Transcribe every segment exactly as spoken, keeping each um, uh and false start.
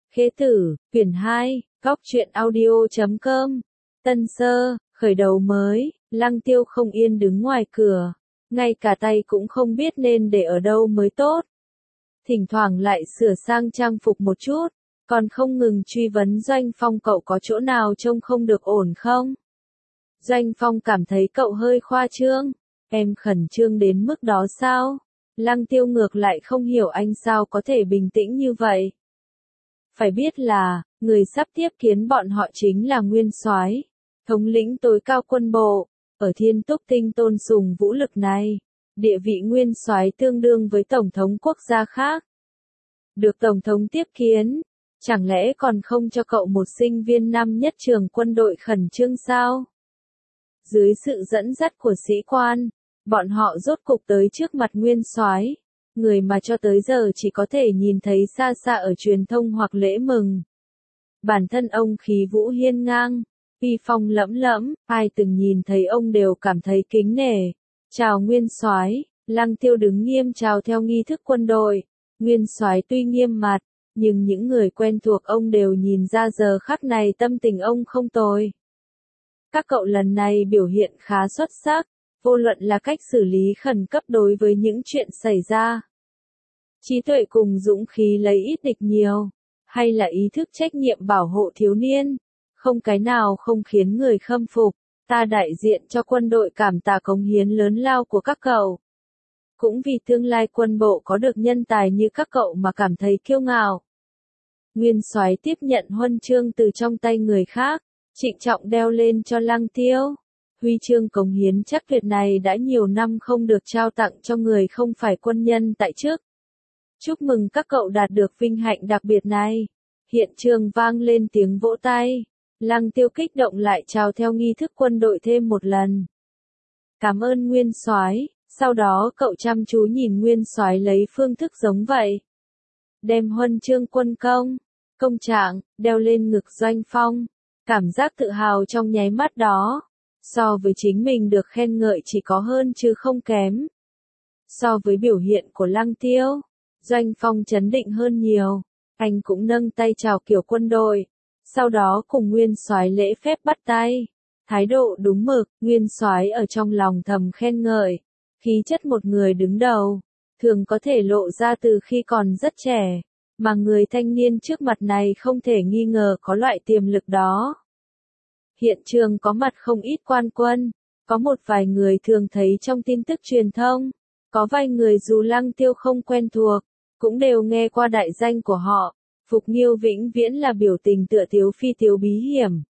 Khế tử, quyển hai, góc truyện audio chấm com. Tân Sơ, khởi đầu mới, Lăng Tiêu không yên đứng ngoài cửa, ngay cả tay cũng không biết nên để ở đâu mới tốt. Thỉnh thoảng lại sửa sang trang phục một chút, còn không ngừng truy vấn Doanh Phong cậu có chỗ nào trông không được ổn không? Doanh Phong cảm thấy cậu hơi khoa trương, em khẩn trương đến mức đó sao? Lăng Tiêu ngược lại không hiểu anh sao có thể bình tĩnh như vậy. Phải biết là, người sắp tiếp kiến bọn họ chính là Nguyên Soái, thống lĩnh tối cao quân bộ, ở Thiên Túc Tinh tôn sùng vũ lực này, địa vị Nguyên Soái tương đương với tổng thống quốc gia khác. Được tổng thống tiếp kiến, chẳng lẽ còn không cho cậu một sinh viên năm nhất trường quân đội khẩn trương sao? Dưới sự dẫn dắt của sĩ quan, bọn họ rốt cục tới trước mặt Nguyên Soái, người mà cho tới giờ chỉ có thể nhìn thấy xa xa ở truyền thông hoặc lễ mừng. Bản thân ông khí vũ hiên ngang, uy phong lẫm lẫm, ai từng nhìn thấy ông đều cảm thấy kính nể. Chào Nguyên Soái, Lăng Tiêu đứng nghiêm chào theo nghi thức quân đội. Nguyên Soái tuy nghiêm mặt, nhưng những người quen thuộc ông đều nhìn ra giờ khắc này tâm tình ông không tồi. Các cậu lần này biểu hiện khá xuất sắc, vô luận là cách xử lý khẩn cấp đối với những chuyện xảy ra, trí tuệ cùng dũng khí lấy ít địch nhiều, hay là ý thức trách nhiệm bảo hộ thiếu niên, không cái nào không khiến người khâm phục. Ta đại diện cho quân đội cảm tạ cống hiến lớn lao của các cậu. Cũng vì tương lai quân bộ có được nhân tài như các cậu mà cảm thấy kiêu ngạo. Nguyên Soái tiếp nhận huân chương từ trong tay người khác, trịnh trọng đeo lên cho Lăng Tiêu. Huy chương cống hiến chắc tuyệt này đã nhiều năm không được trao tặng cho người không phải quân nhân tại chức. Chúc mừng các cậu đạt được vinh hạnh đặc biệt này. Hiện trường vang lên tiếng vỗ tay. Lăng Tiêu kích động lại chào theo nghi thức quân đội thêm một lần. Cảm ơn Nguyên Soái. Sau đó cậu chăm chú nhìn Nguyên Soái lấy phương thức giống vậy. Đem huân chương quân công, công trạng, đeo lên ngực Doanh Phong. Cảm giác tự hào trong nháy mắt đó, so với chính mình được khen ngợi chỉ có hơn chứ không kém. So với biểu hiện của Lăng Tiêu, Doanh Phong chấn định hơn nhiều, anh cũng nâng tay chào kiểu quân đội, sau đó cùng Nguyên Soái lễ phép bắt tay, thái độ đúng mực. Nguyên Soái ở trong lòng thầm khen ngợi, khí chất một người đứng đầu, thường có thể lộ ra từ khi còn rất trẻ, mà người thanh niên trước mặt này không thể nghi ngờ có loại tiềm lực đó. Hiện trường có mặt không ít quan quân, có một vài người thường thấy trong tin tức truyền thông, có vài người dù Lăng Tiêu không quen thuộc, cũng đều nghe qua đại danh của họ. Phục Nghiêu vĩnh viễn là biểu tình tựa thiếu phi thiếu bí hiểm.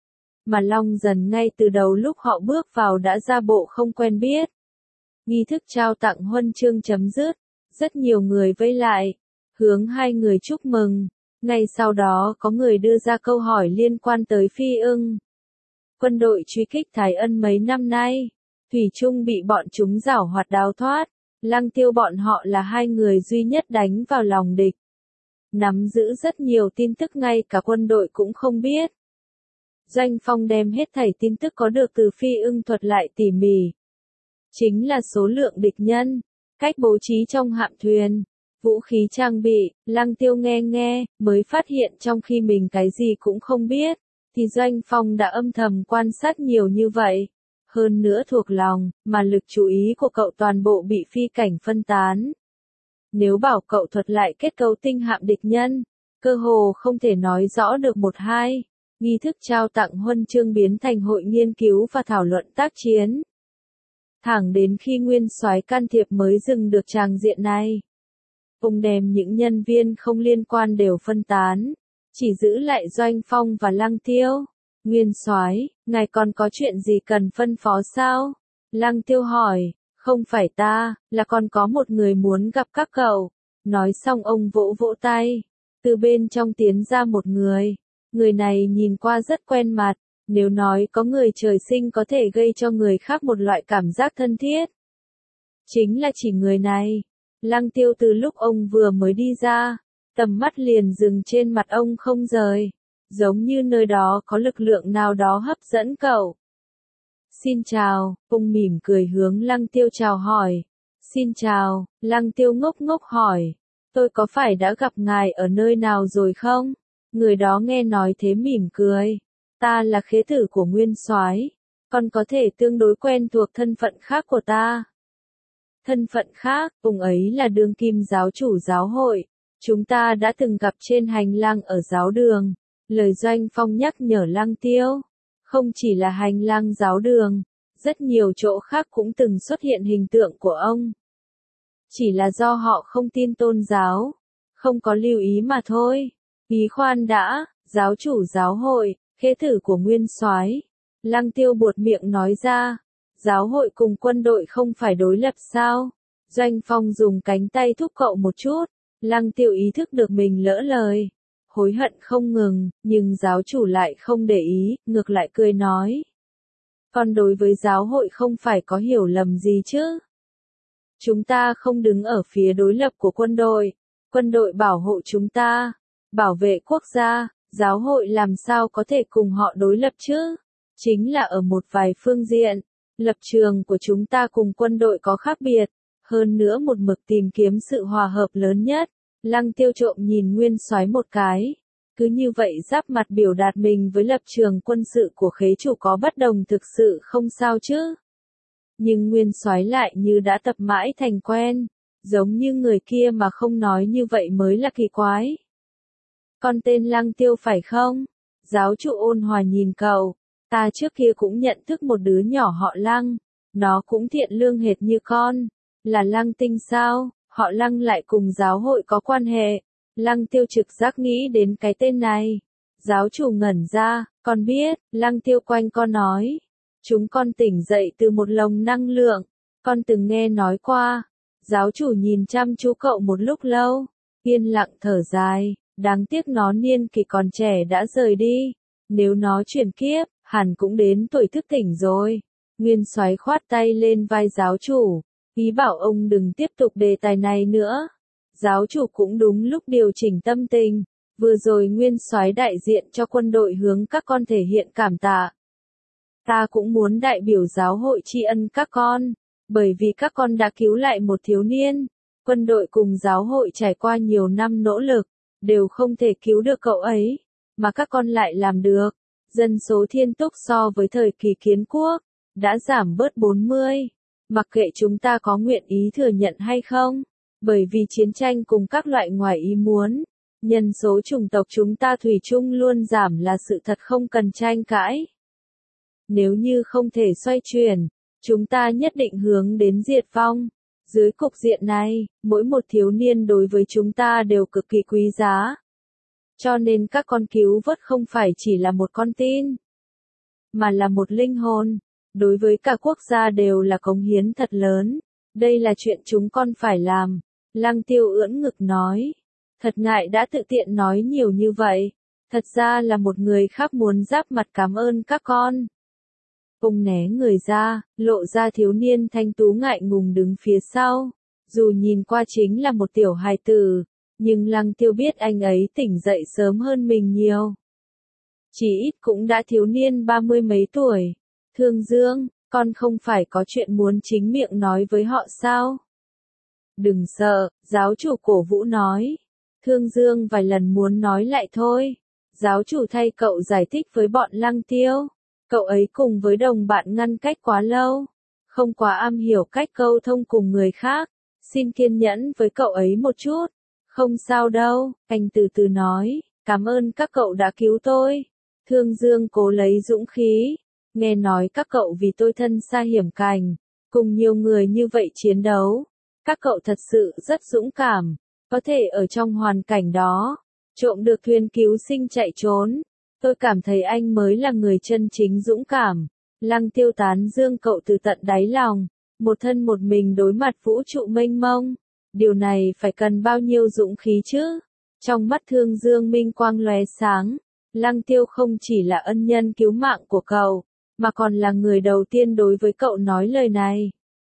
Mà Long Dần ngay từ đầu lúc họ bước vào đã ra bộ không quen biết. Nghi thức trao tặng huân chương chấm dứt, rất nhiều người vây lại, hướng hai người chúc mừng. Ngay sau đó có người đưa ra câu hỏi liên quan tới Phi Ưng. Quân đội truy kích Thái Ân mấy năm nay, thủy chung bị bọn chúng giảo hoạt đào thoát. Lăng Tiêu bọn họ là hai người duy nhất đánh vào lòng địch. Nắm giữ rất nhiều tin tức ngay cả quân đội cũng không biết. Doanh Phong đem hết thảy tin tức có được từ Phi Ưng thuật lại tỉ mỉ. Chính là số lượng địch nhân, cách bố trí trong hạm thuyền, vũ khí trang bị. Lăng Tiêu nghe nghe, mới phát hiện trong khi mình cái gì cũng không biết, thì Doanh Phong đã âm thầm quan sát nhiều như vậy. Hơn nữa thuộc lòng, mà lực chú ý của cậu toàn bộ bị phi cảnh phân tán. Nếu bảo cậu thuật lại kết cấu tinh hạm địch nhân, cơ hồ không thể nói rõ được một hai. Nghi thức trao tặng huân chương biến thành hội nghiên cứu và thảo luận tác chiến. Thẳng đến khi Nguyên Soái can thiệp mới dừng được tràng diện này. Ông đem những nhân viên không liên quan đều phân tán, chỉ giữ lại Doanh Phong và Lăng Tiêu. Nguyên Soái, ngài còn có chuyện gì cần phân phó sao? Lăng Tiêu hỏi. Không phải ta, là còn có một người muốn gặp các cậu. Nói xong ông vỗ vỗ tay. Từ bên trong tiến ra một người. Người này nhìn qua rất quen mặt. Nếu nói có người trời sinh có thể gây cho người khác một loại cảm giác thân thiết, chính là chỉ người này. Lăng Tiêu từ lúc ông vừa mới đi ra, tầm mắt liền dừng trên mặt ông không rời. Giống như nơi đó có lực lượng nào đó hấp dẫn cậu. Xin chào, ông mỉm cười hướng Lăng Tiêu chào hỏi. Xin chào, Lăng Tiêu ngốc ngốc hỏi. Tôi có phải đã gặp ngài ở nơi nào rồi không? Người đó nghe nói thế mỉm cười. Ta là khế tử của Nguyên Soái, con có thể tương đối quen thuộc thân phận khác của ta. Thân phận khác, ông ấy là đương kim giáo chủ giáo hội. Chúng ta đã từng gặp trên hành lang ở giáo đường. Lời Doanh Phong nhắc nhở Lăng Tiêu. Không chỉ là hành lang giáo đường, rất nhiều chỗ khác cũng từng xuất hiện hình tượng của ông. Chỉ là do họ không tin tôn giáo, không có lưu ý mà thôi. Ý khoan đã, giáo chủ giáo hội, khế tử của Nguyên Soái. Lăng Tiêu buột miệng nói ra, giáo hội cùng quân đội không phải đối lập sao? Doanh Phong dùng cánh tay thúc cậu một chút, Lăng Tiêu ý thức được mình lỡ lời, hối hận không ngừng, nhưng giáo chủ lại không để ý, ngược lại cười nói. Còn đối với giáo hội không phải có hiểu lầm gì chứ? Chúng ta không đứng ở phía đối lập của quân đội, quân đội bảo hộ chúng ta, bảo vệ quốc gia, giáo hội làm sao có thể cùng họ đối lập chứ? Chính là ở một vài phương diện, lập trường của chúng ta cùng quân đội có khác biệt, hơn nữa một mực tìm kiếm sự hòa hợp lớn nhất. Lăng Tiêu trộm nhìn Nguyên Soái một cái, cứ như vậy giáp mặt biểu đạt mình với lập trường quân sự của khế chủ có bất đồng thực sự không sao chứ. Nhưng Nguyên Soái lại như đã tập mãi thành quen, giống như người kia mà không nói như vậy mới là kỳ quái. Con tên Lăng Tiêu phải không? Giáo chủ ôn hòa nhìn cậu, ta trước kia cũng nhận thức một đứa nhỏ họ Lăng, nó cũng thiện lương hệt như con, là Lăng Tinh sao? Họ Lăng lại cùng giáo hội có quan hệ. Lăng Tiêu trực giác nghĩ đến cái tên này. Giáo chủ ngẩn ra, con biết, Lăng Tiêu quanh con nói. Chúng con tỉnh dậy từ một lồng năng lượng, con từng nghe nói qua. Giáo chủ nhìn chăm chú cậu một lúc lâu, yên lặng thở dài, đáng tiếc nó niên kỷ còn trẻ đã rời đi. Nếu nó chuyển kiếp, hẳn cũng đến tuổi thức tỉnh rồi. Nguyên Soái khoát tay lên vai giáo chủ, ý bảo ông đừng tiếp tục đề tài này nữa. Giáo chủ cũng đúng lúc điều chỉnh tâm tình, vừa rồi Nguyên Soái đại diện cho quân đội hướng các con thể hiện cảm tạ. Ta cũng muốn đại biểu giáo hội tri ân các con, bởi vì các con đã cứu lại một thiếu niên. Quân đội cùng giáo hội trải qua nhiều năm nỗ lực, đều không thể cứu được cậu ấy, mà các con lại làm được. Dân số Thiên Túc so với thời kỳ kiến quốc, đã giảm bớt bốn mươi. Mặc kệ chúng ta có nguyện ý thừa nhận hay không, bởi vì chiến tranh cùng các loại ngoài ý muốn, nhân số chủng tộc chúng ta thủy chung luôn giảm là sự thật không cần tranh cãi. Nếu như không thể xoay chuyển, chúng ta nhất định hướng đến diệt vong. Dưới cục diện này, mỗi một thiếu niên đối với chúng ta đều cực kỳ quý giá. Cho nên các con cứu vớt không phải chỉ là một con tin, mà là một linh hồn. Đối với cả quốc gia đều là cống hiến thật lớn. Đây là chuyện chúng con phải làm. Lăng Tiêu ưỡn ngực nói. Thật ngại đã tự tiện nói nhiều như vậy. Thật ra là một người khác muốn giáp mặt cảm ơn các con. Ông né người ra, lộ ra thiếu niên thanh tú ngại ngùng đứng phía sau. Dù nhìn qua chính là một tiểu hài tử, nhưng Lăng Tiêu biết anh ấy tỉnh dậy sớm hơn mình nhiều. Chỉ ít cũng đã thiếu niên ba mươi mấy tuổi. Thương Dương, con không phải có chuyện muốn chính miệng nói với họ sao? Đừng sợ, giáo chủ cổ vũ nói. Thương Dương vài lần muốn nói lại thôi. Giáo chủ thay cậu giải thích với bọn Lăng Tiêu. Cậu ấy cùng với đồng bạn ngăn cách quá lâu, không quá am hiểu cách câu thông cùng người khác. Xin kiên nhẫn với cậu ấy một chút. Không sao đâu, anh từ từ nói. Cảm ơn các cậu đã cứu tôi. Thương Dương cố lấy dũng khí. Nghe nói các cậu vì tôi thân xa hiểm cảnh, cùng nhiều người như vậy chiến đấu. Các cậu thật sự rất dũng cảm, có thể ở trong hoàn cảnh đó, trộm được thuyền cứu sinh chạy trốn. Tôi cảm thấy anh mới là người chân chính dũng cảm. Lăng Tiêu tán dương cậu từ tận đáy lòng, một thân một mình đối mặt vũ trụ mênh mông. Điều này phải cần bao nhiêu dũng khí chứ? Trong mắt Thương Dương minh quang lóe sáng, Lăng Tiêu không chỉ là ân nhân cứu mạng của cậu, mà còn là người đầu tiên đối với cậu nói lời này.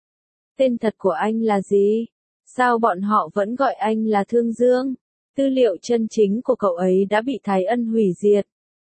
Tên thật của anh là gì? Sao bọn họ vẫn gọi anh là Thương Dương? Tư liệu chân chính của cậu ấy đã bị Thái Ân hủy diệt.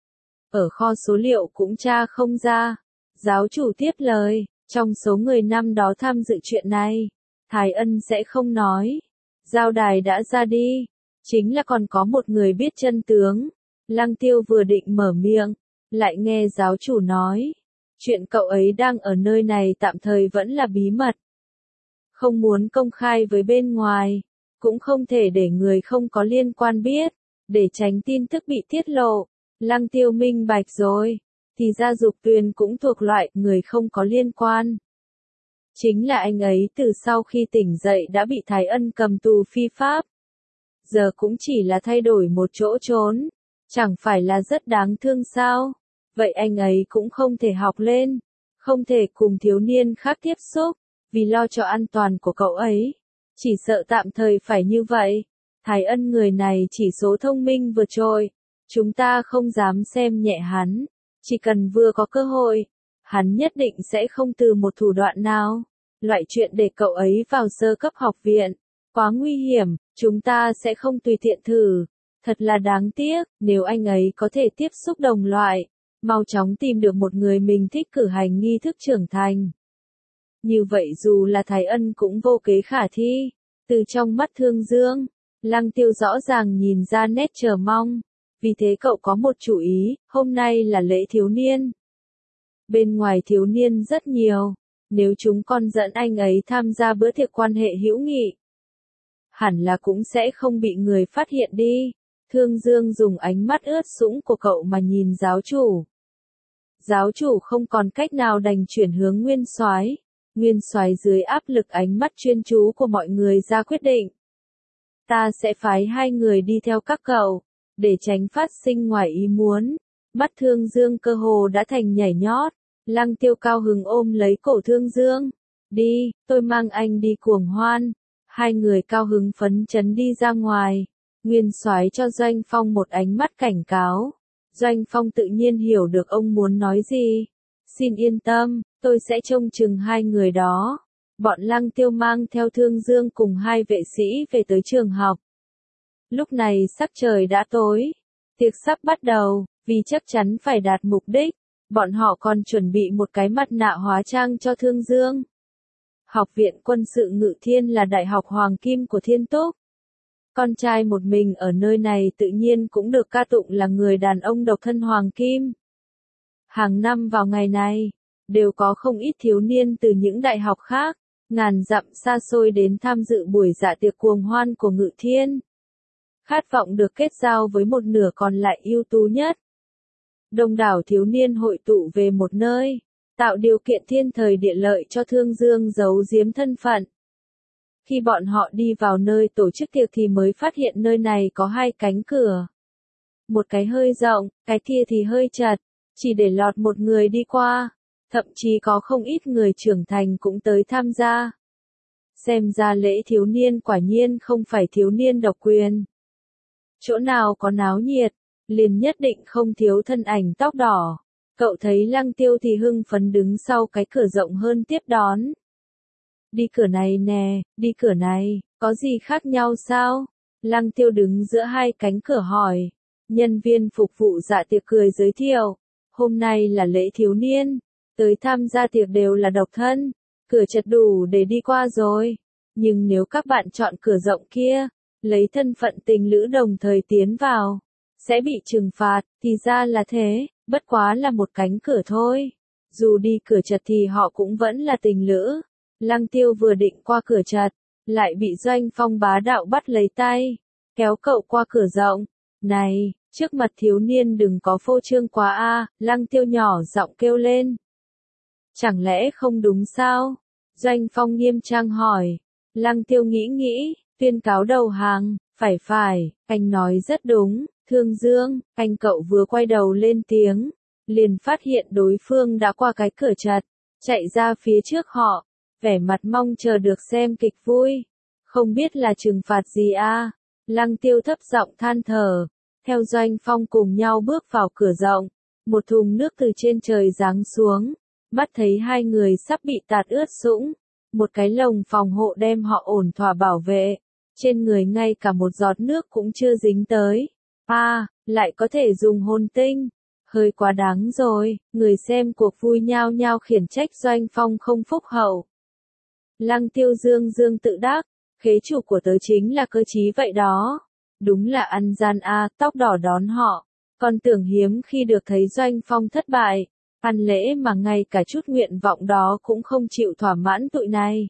Ở kho số liệu cũng tra không ra. Giáo chủ tiếp lời, trong số người năm đó tham dự chuyện này, Thái Ân sẽ không nói. Giao đài đã ra đi, chính là còn có một người biết chân tướng. Lăng Tiêu vừa định mở miệng, lại nghe giáo chủ nói, chuyện cậu ấy đang ở nơi này tạm thời vẫn là bí mật. Không muốn công khai với bên ngoài, cũng không thể để người không có liên quan biết, để tránh tin tức bị tiết lộ. Lăng Tiêu minh bạch rồi, thì ra Dục Tuyền cũng thuộc loại người không có liên quan. Chính là anh ấy từ sau khi tỉnh dậy đã bị Thái Ân cầm tù phi pháp. Giờ cũng chỉ là thay đổi một chỗ trốn, chẳng phải là rất đáng thương sao? Vậy anh ấy cũng không thể học lên, không thể cùng thiếu niên khác tiếp xúc, vì lo cho an toàn của cậu ấy. Chỉ sợ tạm thời phải như vậy. Thái Ân người này chỉ số thông minh vượt trội, chúng ta không dám xem nhẹ hắn, chỉ cần vừa có cơ hội, hắn nhất định sẽ không từ một thủ đoạn nào. Loại chuyện để cậu ấy vào sơ cấp học viện, quá nguy hiểm, chúng ta sẽ không tùy tiện thử. Thật là đáng tiếc, nếu anh ấy có thể tiếp xúc đồng loại, mau chóng tìm được một người mình thích cử hành nghi thức trưởng thành. Như vậy dù là Thái Ân cũng vô kế khả thi. Từ trong mắt Thương Dương, Lăng Tiêu rõ ràng nhìn ra nét chờ mong. Vì thế cậu có một chủ ý, hôm nay là lễ thiếu niên. Bên ngoài thiếu niên rất nhiều, nếu chúng con dẫn anh ấy tham gia bữa tiệc quan hệ hữu nghị, hẳn là cũng sẽ không bị người phát hiện đi. Thương Dương dùng ánh mắt ướt sũng của cậu mà nhìn giáo chủ. Giáo chủ không còn cách nào đành chuyển hướng Nguyên Soái. Nguyên Soái dưới áp lực ánh mắt chuyên chú của mọi người ra quyết định. Ta sẽ phái hai người đi theo các cậu, để tránh phát sinh ngoài ý muốn. Mắt Thương Dương cơ hồ đã thành nhảy nhót. Lăng Tiêu cao hứng ôm lấy cổ Thương Dương. Đi, tôi mang anh đi cuồng hoan. Hai người cao hứng phấn chấn đi ra ngoài. Nguyên Soái cho Doanh Phong một ánh mắt cảnh cáo. Doanh Phong tự nhiên hiểu được ông muốn nói gì. Xin yên tâm, tôi sẽ trông chừng hai người đó. Bọn Lăng Tiêu mang theo Thương Dương cùng hai vệ sĩ về tới trường học. Lúc này sắc trời đã tối. Tiệc sắp bắt đầu, vì chắc chắn phải đạt mục đích. Bọn họ còn chuẩn bị một cái mặt nạ hóa trang cho Thương Dương. Học viện quân sự Ngự Thiên là đại học hoàng kim của Thiên Túc. Con trai một mình ở nơi này tự nhiên cũng được ca tụng là người đàn ông độc thân hoàng kim. Hàng năm vào ngày này, đều có không ít thiếu niên từ những đại học khác, ngàn dặm xa xôi đến tham dự buổi dạ tiệc cuồng hoan của Ngự Thiên. Khát vọng được kết giao với một nửa còn lại ưu tú nhất. Đông đảo thiếu niên hội tụ về một nơi, tạo điều kiện thiên thời địa lợi cho Thương Dương giấu giếm thân phận. Khi bọn họ đi vào nơi tổ chức tiệc thì mới phát hiện nơi này có hai cánh cửa. Một cái hơi rộng, cái kia thì hơi chật, chỉ để lọt một người đi qua. Thậm chí có không ít người trưởng thành cũng tới tham gia. Xem ra lễ thiếu niên quả nhiên không phải thiếu niên độc quyền. Chỗ nào có náo nhiệt, liền nhất định không thiếu thân ảnh tóc đỏ. Cậu thấy Lăng Tiêu thì hưng phấn đứng sau cái cửa rộng hơn tiếp đón. Đi cửa này nè, đi cửa này, có gì khác nhau sao? Lăng Tiêu đứng giữa hai cánh cửa hỏi. Nhân viên phục vụ dạ tiệc cười giới thiệu. Hôm nay là lễ thiếu niên, tới tham gia tiệc đều là độc thân. Cửa chật đủ để đi qua rồi. Nhưng nếu các bạn chọn cửa rộng kia, lấy thân phận tình lữ đồng thời tiến vào, sẽ bị trừng phạt, thì ra là thế, bất quá là một cánh cửa thôi. Dù đi cửa chật thì họ cũng vẫn là tình lữ. Lăng Tiêu vừa định qua cửa chật, lại bị Doanh Phong bá đạo bắt lấy tay, kéo cậu qua cửa rộng. Này, trước mặt thiếu niên đừng có phô trương quá a, Lăng Tiêu nhỏ giọng kêu lên. Chẳng lẽ không đúng sao? Doanh Phong nghiêm trang hỏi. Lăng Tiêu nghĩ nghĩ, tuyên cáo đầu hàng. Phải phải, anh nói rất đúng. Thương Dương, anh cậu vừa quay đầu lên tiếng, liền phát hiện đối phương đã qua cái cửa chật, chạy ra phía trước họ, vẻ mặt mong chờ được xem kịch vui. Không biết là trừng phạt gì a? Lăng Tiêu thấp giọng than thở, theo Doanh Phong cùng nhau bước vào cửa rộng, một thùng nước từ trên trời giáng xuống, mắt thấy hai người sắp bị tạt ướt sũng, một cái lồng phòng hộ đem họ ổn thỏa bảo vệ, trên người ngay cả một giọt nước cũng chưa dính tới. A, à, lại có thể dùng hồn tinh, hơi quá đáng rồi. Người xem cuộc vui nhao nhao khiển trách Doanh Phong không phúc hậu. Lăng Tiêu dương dương tự đắc, khế chủ của tớ chính là cơ trí vậy đó. Đúng là ăn gian a, tóc đỏ đón họ. Còn tưởng hiếm khi được thấy Doanh Phong thất bại, ăn lễ mà ngay cả chút nguyện vọng đó cũng không chịu thỏa mãn tụi này.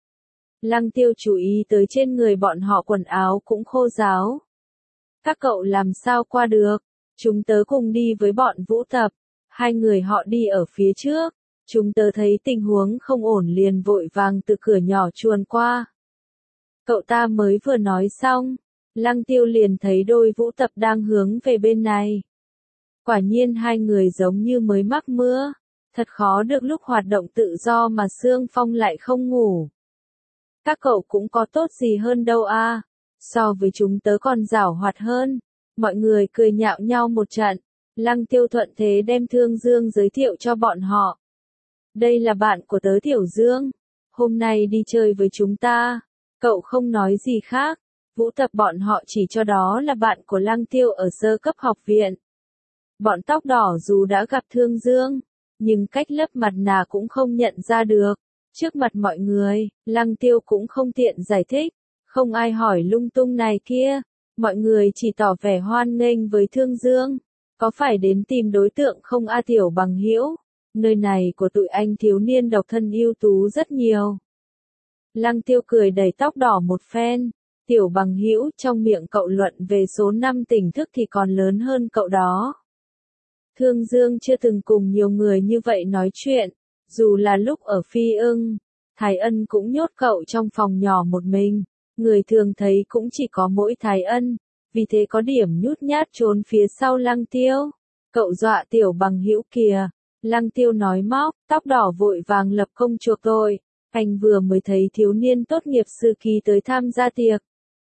Lăng Tiêu chú ý tới trên người bọn họ quần áo cũng khô ráo. Các cậu làm sao qua được? Chúng tớ cùng đi với bọn Vũ Tập. Hai người họ đi ở phía trước. Chúng tớ thấy tình huống không ổn liền vội vàng từ cửa nhỏ chuồn qua. Cậu ta mới vừa nói xong, Lăng Tiêu liền thấy đôi Vũ Tập đang hướng về bên này. Quả nhiên hai người giống như mới mắc mưa. Thật khó được lúc hoạt động tự do mà Sương Phong lại không ngủ. Các cậu cũng có tốt gì hơn đâu a, so với chúng tớ còn giảo hoạt hơn. Mọi người cười nhạo nhau một trận. Lăng Tiêu thuận thế đem Thương Dương giới thiệu cho bọn họ. Đây là bạn của tớ Tiểu Dương. Hôm nay đi chơi với chúng ta. Cậu không nói gì khác. Vũ Tập bọn họ chỉ cho đó là bạn của Lăng Tiêu ở sơ cấp học viện. Bọn tóc đỏ dù đã gặp Thương Dương, nhưng cách lấp mặt nạ cũng không nhận ra được. Trước mặt mọi người, Lăng Tiêu cũng không tiện giải thích. Không ai hỏi lung tung này kia. Mọi người chỉ tỏ vẻ hoan nghênh với Thương Dương. Có phải đến tìm đối tượng không a Tiểu Bằng Hữu? Nơi này của tụi anh thiếu niên độc thân ưu tú rất nhiều. Lăng Tiêu cười đẩy tóc đỏ một phen. Tiểu Bằng Hữu, trong miệng cậu luận về số năm tỉnh thức thì còn lớn hơn cậu đó. Thương Dương chưa từng cùng nhiều người như vậy nói chuyện. Dù là lúc ở Phi Ưng, Thái Ân cũng nhốt cậu trong phòng nhỏ một mình. Người thường thấy cũng chỉ có mỗi Thái Ân. Vì thế có điểm nhút nhát trốn phía sau Lăng Tiêu. Cậu dọa Tiểu Bằng Hữu kìa. Lăng Tiêu nói móc, tóc đỏ vội vàng lập công chuộc tội. Anh vừa mới thấy thiếu niên tốt nghiệp sư kỳ tới tham gia tiệc.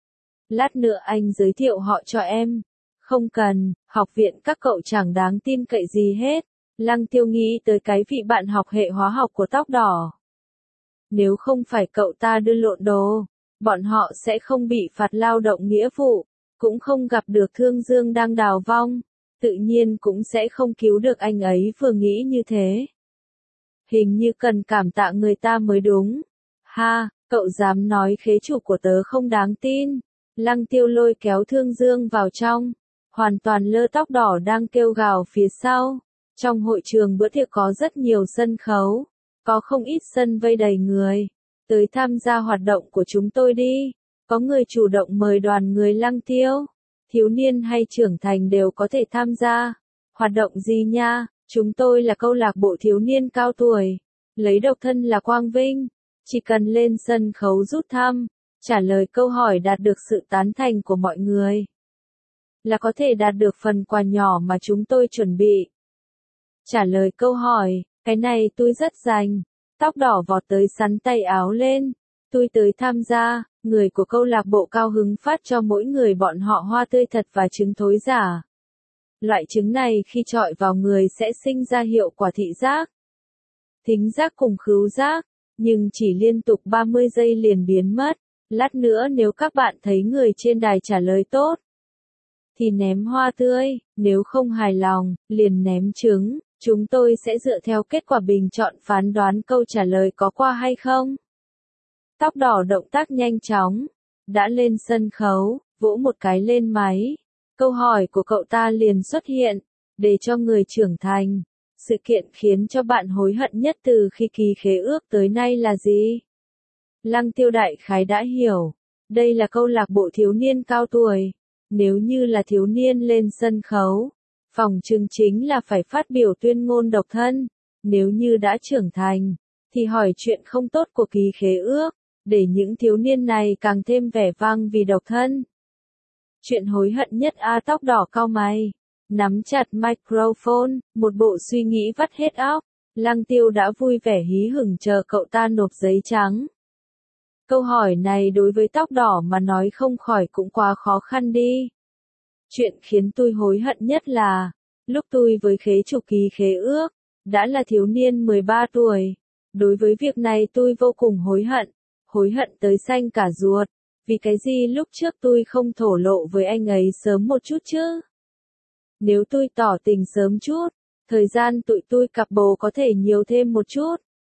Lát nữa anh giới thiệu họ cho em. Không cần, học viện các cậu chẳng đáng tin cậy gì hết. Lăng Tiêu nghĩ tới cái vị bạn học hệ hóa học của tóc đỏ. Nếu không phải cậu ta đưa lộn đồ, bọn họ sẽ không bị phạt lao động nghĩa vụ, cũng không gặp được Thương Dương đang đào vong, tự nhiên cũng sẽ không cứu được anh ấy vừa nghĩ như thế. Hình như cần cảm tạ người ta mới đúng. Ha, cậu dám nói khế chủ của tớ không đáng tin. Lăng Tiêu lôi kéo Thương Dương vào trong, hoàn toàn lơ tóc đỏ đang kêu gào phía sau. Trong hội trường bữa tiệc có rất nhiều sân khấu, có không ít sân vây đầy người. Tới tham gia hoạt động của chúng tôi đi. Có người chủ động mời đoàn người Lăng Tiêu. Thiếu niên hay trưởng thành đều có thể tham gia. Hoạt động gì nha? Chúng tôi là câu lạc bộ thiếu niên cao tuổi. Lấy độc thân là quang vinh. Chỉ cần lên sân khấu rút thăm, trả lời câu hỏi đạt được sự tán thành của mọi người, là có thể đạt được phần quà nhỏ mà chúng tôi chuẩn bị. Trả lời câu hỏi, cái này tôi rất rành. Tóc đỏ vọt tới sắn tay áo lên. Tôi tới tham gia. Người của câu lạc bộ cao hứng phát cho mỗi người bọn họ hoa tươi thật và trứng thối giả. Loại trứng này khi chọi vào người sẽ sinh ra hiệu quả thị giác, thính giác cùng khứu giác, nhưng chỉ liên tục ba mươi giây liền biến mất. Lát nữa nếu các bạn thấy người trên đài trả lời tốt, thì ném hoa tươi, nếu không hài lòng, liền ném trứng. Chúng tôi sẽ dựa theo kết quả bình chọn phán đoán câu trả lời có qua hay không. Tóc đỏ động tác nhanh chóng, đã lên sân khấu, vỗ một cái lên máy. Câu hỏi của cậu ta liền xuất hiện, để cho người trưởng thành. Sự kiện khiến cho bạn hối hận nhất từ khi ký khế ước tới nay là gì? Lăng Tiêu đại khái đã hiểu. Đây là câu lạc bộ thiếu niên cao tuổi. Nếu như là thiếu niên lên sân khấu, phỏng chừng chính là phải phát biểu tuyên ngôn độc thân. Nếu như đã trưởng thành, thì hỏi chuyện không tốt của ký khế ước, để những thiếu niên này càng thêm vẻ vang vì độc thân. Chuyện hối hận nhất a tóc đỏ cau mày, nắm chặt microphone, một bộ suy nghĩ vắt hết óc. Lăng Tiêu đã vui vẻ hí hửng chờ cậu ta nộp giấy trắng. Câu hỏi này đối với tóc đỏ mà nói không khỏi cũng quá khó khăn đi. Chuyện khiến tôi hối hận nhất là, lúc tôi với khế chủ ký khế ước, đã là thiếu niên mười ba tuổi. Đối với việc này tôi vô cùng hối hận, hối hận tới xanh cả ruột. Vì cái gì lúc trước tôi không thổ lộ với anh ấy sớm một chút chứ? Nếu tôi tỏ tình sớm chút, thời gian tụi tôi cặp bồ có thể nhiều thêm một chút.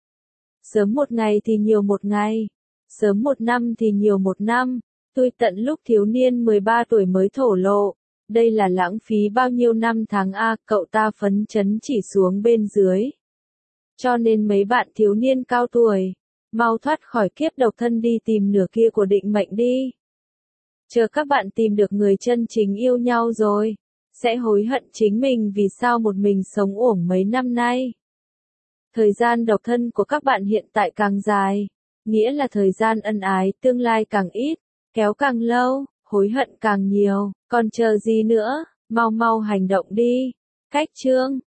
Sớm một ngày thì nhiều một ngày, sớm một năm thì nhiều một năm. Tôi tận lúc thiếu niên mười ba tuổi mới thổ lộ, Đây là lãng phí bao nhiêu năm tháng a, cậu ta phấn chấn chỉ xuống bên dưới. Cho nên mấy bạn thiếu niên cao tuổi, mau thoát khỏi kiếp độc thân đi tìm nửa kia của định mệnh đi. Chờ các bạn tìm được người chân chính yêu nhau rồi, sẽ hối hận chính mình vì sao một mình sống uổng mấy năm nay. Thời gian độc thân của các bạn hiện tại càng dài, nghĩa là thời gian ân ái tương lai càng ít, kéo càng lâu, hối hận càng nhiều, còn chờ gì nữa, mau mau hành động đi. Cách chương